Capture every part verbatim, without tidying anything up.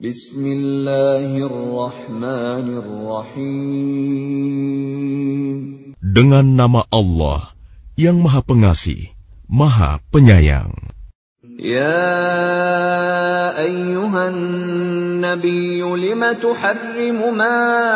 Bismillahirrahmanirrahim. Dengan nama Allah yang Maha Pengasih, Maha Penyayang. Ya ayyuhan nabiyyu lima tuharrimu ma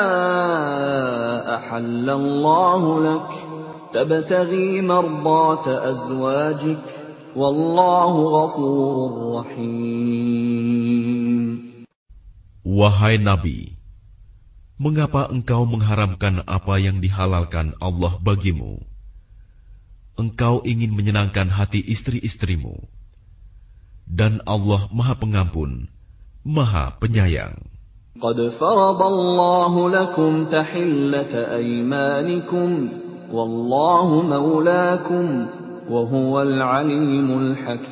ahallallahu lak tabtaghi mardata azwajik wallahu ghafurur rahim. Wahai Nabi, mengapa engkau mengharamkan apa yang dihalalkan Allah bagimu? Engkau ingin menyenangkan hati istri-istrimu. Dan Allah Maha Pengampun, Maha Penyayang. Qad faradallahu lakum tahillata aymanikum, wallahu maulakum, wa huwal alimul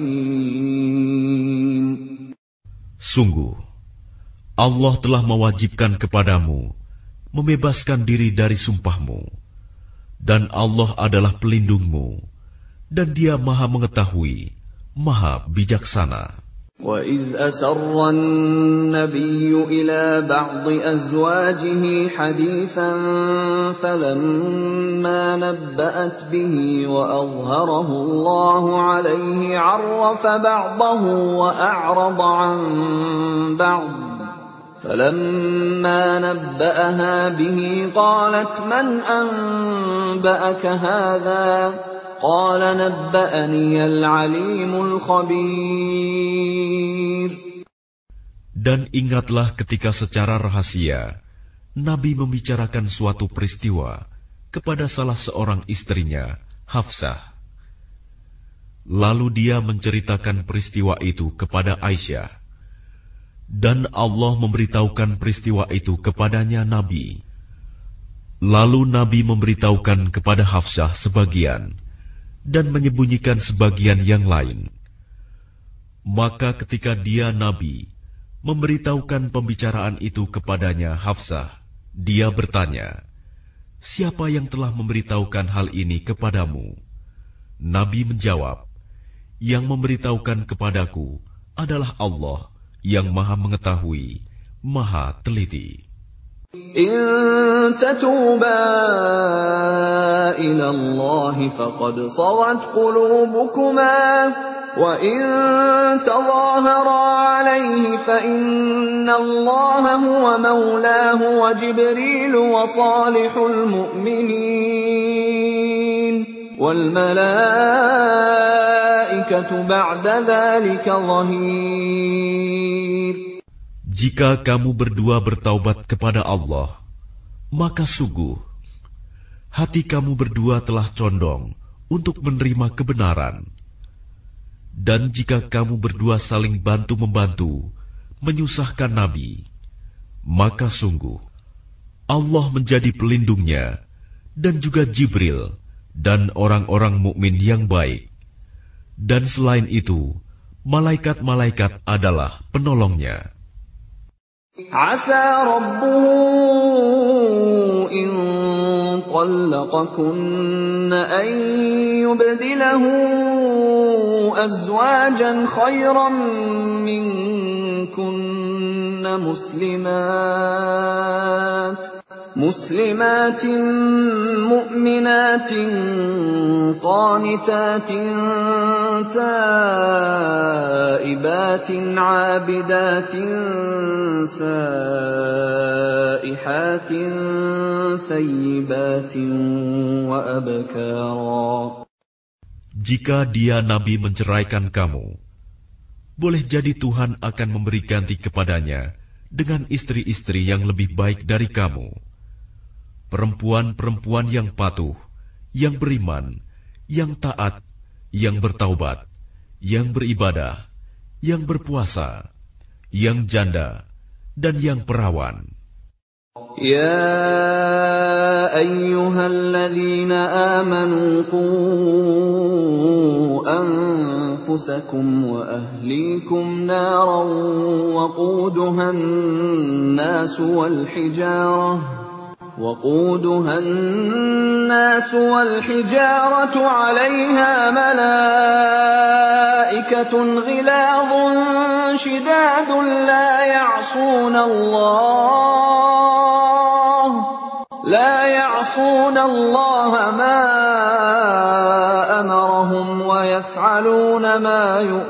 hakim. Sungguh, Allah telah mewajibkan kepadamu membebaskan diri dari sumpahmu, dan Allah adalah pelindungmu, dan Dia Maha Mengetahui, Maha Bijaksana. وَإِذْ أَسَرَّ النَّبِيُّ إِلَى بَعْضِ أَزْوَاجِهِ حَدِيثًا فَلَمَّا نَبَّأَتْ بِهِ وَأَظْهَرَهُ اللَّهُ عَلَيْهِ عَرَّفَ بَعْضَهُ وَأَعْرَضَ عَنْ بَعْضٍ فَلَمَّا نَبَّأَهَا بِهِ قَالَتْ مَنْ أَنْبَأَكَ هَذَا قَالَ نَبَّأَنِيَ الْعَلِيمُ الْخَبِيرُ. Dan ingatlah ketika secara rahasia Nabi membicarakan suatu peristiwa kepada salah seorang istrinya, Hafsah. Lalu dia menceritakan peristiwa itu kepada Aisyah. Dan Allah memberitahukan peristiwa itu kepadanya Nabi. Lalu Nabi memberitahukan kepada Hafsah sebagian dan menyembunyikan sebagian yang lain. Maka ketika dia Nabi memberitahukan pembicaraan itu kepadanya Hafsah, dia bertanya, "Siapa yang telah memberitahukan hal ini kepadamu?" Nabi menjawab, "Yang memberitahukan kepadaku adalah Allah yang Maha Mengetahui, Maha Teliti." In tatuba ila Allah faqad sagat qulubukuma wa in tadhahara alayhi fa inna Allah huwa mawlahu wa Jibril wa salihul mu'minin wal malaikatu ba'da dhalika dhahir. Jika kamu berdua bertaubat kepada Allah, maka sungguh hati kamu berdua telah condong untuk menerima kebenaran. Dan jika kamu berdua saling bantu-membantu menyusahkan Nabi, maka sungguh Allah menjadi pelindungnya dan juga Jibril dan orang-orang mukmin yang baik. Dan selain itu, malaikat-malaikat adalah penolongnya. Asa rabbuhu in طلقكن أن يبدله أزواجا خيرا منكن مسلمات مسلمات مؤمنات قانتات تائبات عابدات سائحات ثيبات وأبكارا. Jika dia Nabi menceraikan kamu, boleh jadi Tuhan akan memberi ganti kepadanya dengan istri-istri yang lebih baik dari kamu. Perempuan-perempuan yang patuh, yang beriman, yang taat, yang bertaubat, yang beribadah, yang berpuasa, yang janda, dan yang perawan. Ya ayyuhalladzina amanu qu anfusakum wa ahlikum naran waquduha an-nas wal hijarah وقودها الناس والحجارة عليها ملائكة غلاظ شداد لا يعصون يعصون الله لا يعصون الله ما أمرهم ويفعلون ما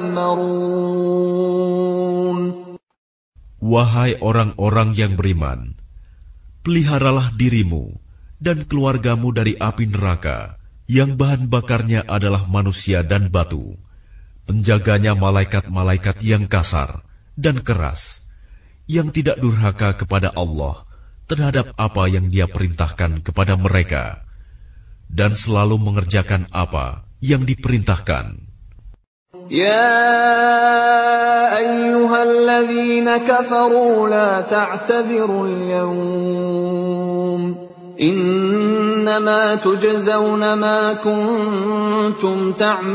يؤمرون. Wahai orang-orang yang beriman, peliharalah dirimu dan keluargamu dari api neraka yang bahan bakarnya adalah manusia dan batu, penjaganya malaikat-malaikat yang kasar dan keras, yang tidak durhaka kepada Allah terhadap apa yang Dia perintahkan kepada mereka, dan selalu mengerjakan apa yang diperintahkan. يا أيها الذين كفروا لا تعتذروا اليوم إنما تجزون ما كنتم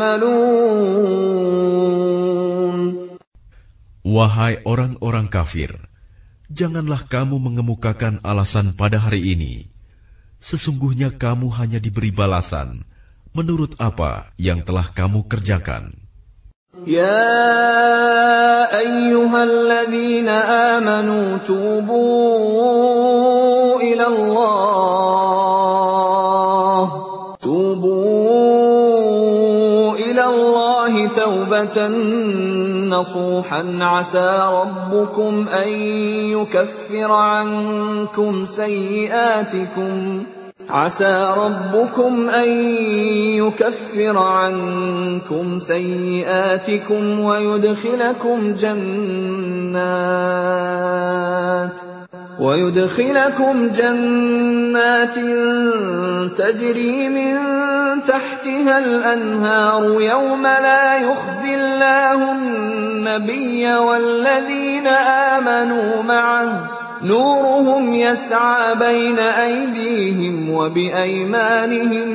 تعملون. Wahai orang-orang kafir, janganlah kamu mengemukakan alasan pada hari ini. Sesungguhnya kamu hanya diberi balasan menurut apa yang telah kamu kerjakan. يا أيها الذين آمنوا توبوا إلى الله توبوا إلى الله توبة نصوحا عسى ربكم أن يكفر عنكم سيئاتكم عسى ربكم أن يكفر عنكم سيئاتكم ويدخلكم جنات ويدخلكم جنات تجري من تحتها الأنهار يوم لا يخزي الله النبي والذين آمنوا معه نورهم يسعى بين أيديهم وبأيمانهم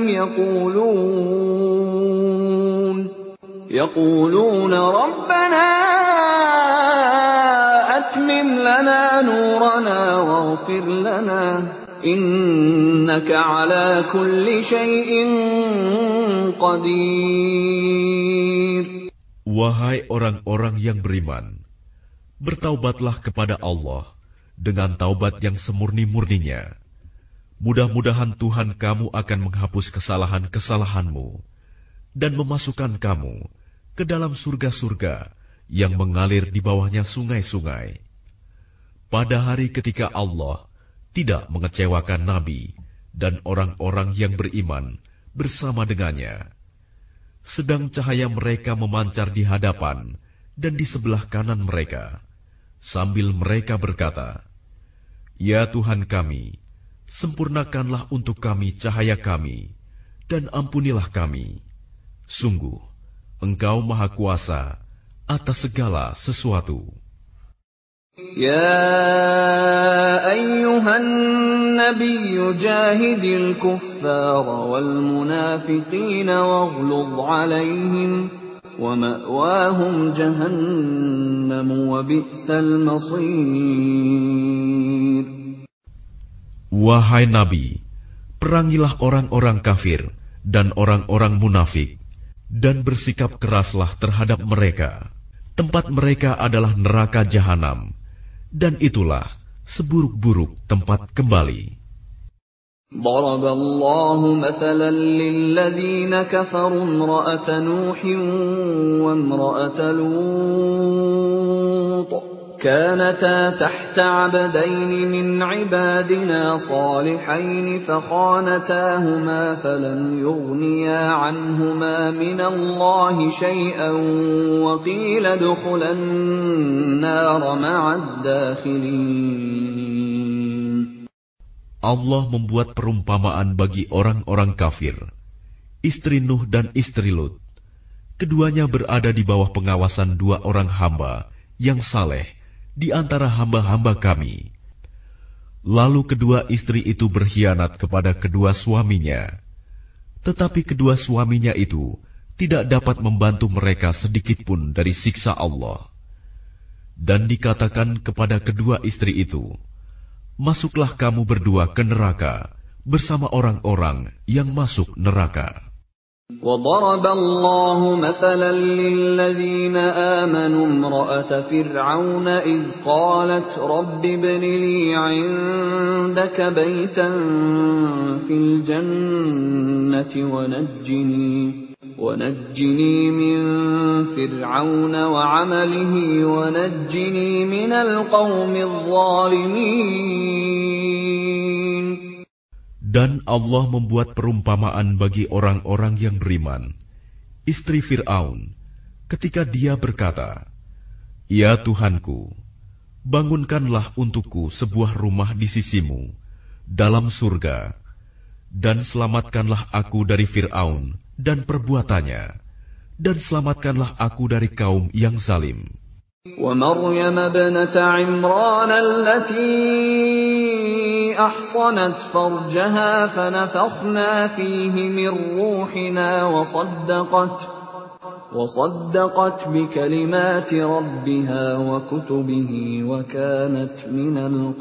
يقولون يقولون ربنا أتمم لنا نورنا واغفر لنا إنك على كل شيء قدير. Wahai orang-orang yang beriman, bertaubatlah kepada Allah dengan taubat yang semurni-murninya. Mudah-mudahan Tuhan kamu akan menghapus kesalahan-kesalahanmu dan memasukkan kamu ke dalam surga-surga yang mengalir di bawahnya sungai-sungai. Pada hari ketika Allah tidak mengecewakan Nabi dan orang-orang yang beriman bersama dengannya, sedang cahaya mereka memancar di hadapan dan di sebelah kanan mereka, sambil mereka berkata, Ya Tuhan kami, sempurnakanlah untuk kami cahaya kami, dan ampunilah kami. Sungguh, Engkau Maha Kuasa atas segala sesuatu. Ya ayyuhan nabiyyu jahidil kuffara wal munafiqina waghluz alaihim وَمَأْوَاهُمْ جَهَنَّمُ وَبِئْسَ الْمَصِيرُ. Wahai Nabi, perangilah orang-orang kafir dan orang-orang munafik, dan bersikap keraslah terhadap mereka. Tempat mereka adalah neraka jahanam, dan itulah seburuk-buruk tempat kembali. ضرب الله مثلا للذين كفروا امرأة نوح وامرأة لوط كانتا تحت عبدين من عبادنا صالحين فخانتاهما فلم يغنيا عنهما من الله شيئا وقيل ادخلا النار مع الداخلين. Allah membuat perumpamaan bagi orang-orang kafir, istri Nuh dan istri Lut. Keduanya berada di bawah pengawasan dua orang hamba yang saleh di antara hamba-hamba kami. Lalu kedua istri itu berkhianat kepada kedua suaminya. Tetapi kedua suaminya itu tidak dapat membantu mereka sedikitpun dari siksa Allah. Dan dikatakan kepada kedua istri itu, masuklah kamu berdua ke neraka bersama orang-orang yang masuk neraka. وضرب الله مثلا للذين آمنوا امرأة فرعون إذ قالت رب ابن لي عندك بيتا في الجنة ونجني ونجني من فرعون وعمله ونجني من القوم الظالمين. Dan Allah membuat perumpamaan bagi orang-orang yang beriman, istri Fir'aun, ketika dia berkata, "Ya Tuhanku, bangunkanlah untukku sebuah rumah di sisimu, dalam surga, dan selamatkanlah aku dari Fir'aun dan perbuatannya, dan selamatkanlah aku dari kaum yang zalim." وَمَرْيَمَ ابْنَتَ عِمْرَانَ الَّتِي أَحْصَنَتْ فَرْجَهَا فَنَفَخْنَا فِيهِ مِنْ رُوحِنَا وَصَدَّقَتْ وَصَدَّقَتْ بِكَلِمَاتِ رَبِّهَا وَكُتُبِهِ وَكَانَتْ مِنَ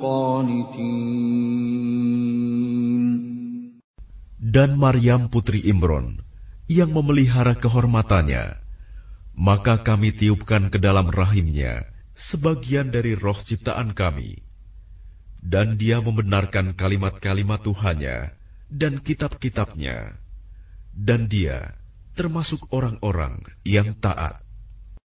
الْقَانِتِينَ. Dan Maryam putri Imron yang memelihara kehormatannya, maka kami tiupkan ke dalam rahimnya sebagian dari roh ciptaan kami, dan dia membenarkan kalimat-kalimat Tuhannya dan kitab-kitabnya, dan dia termasuk orang-orang yang taat.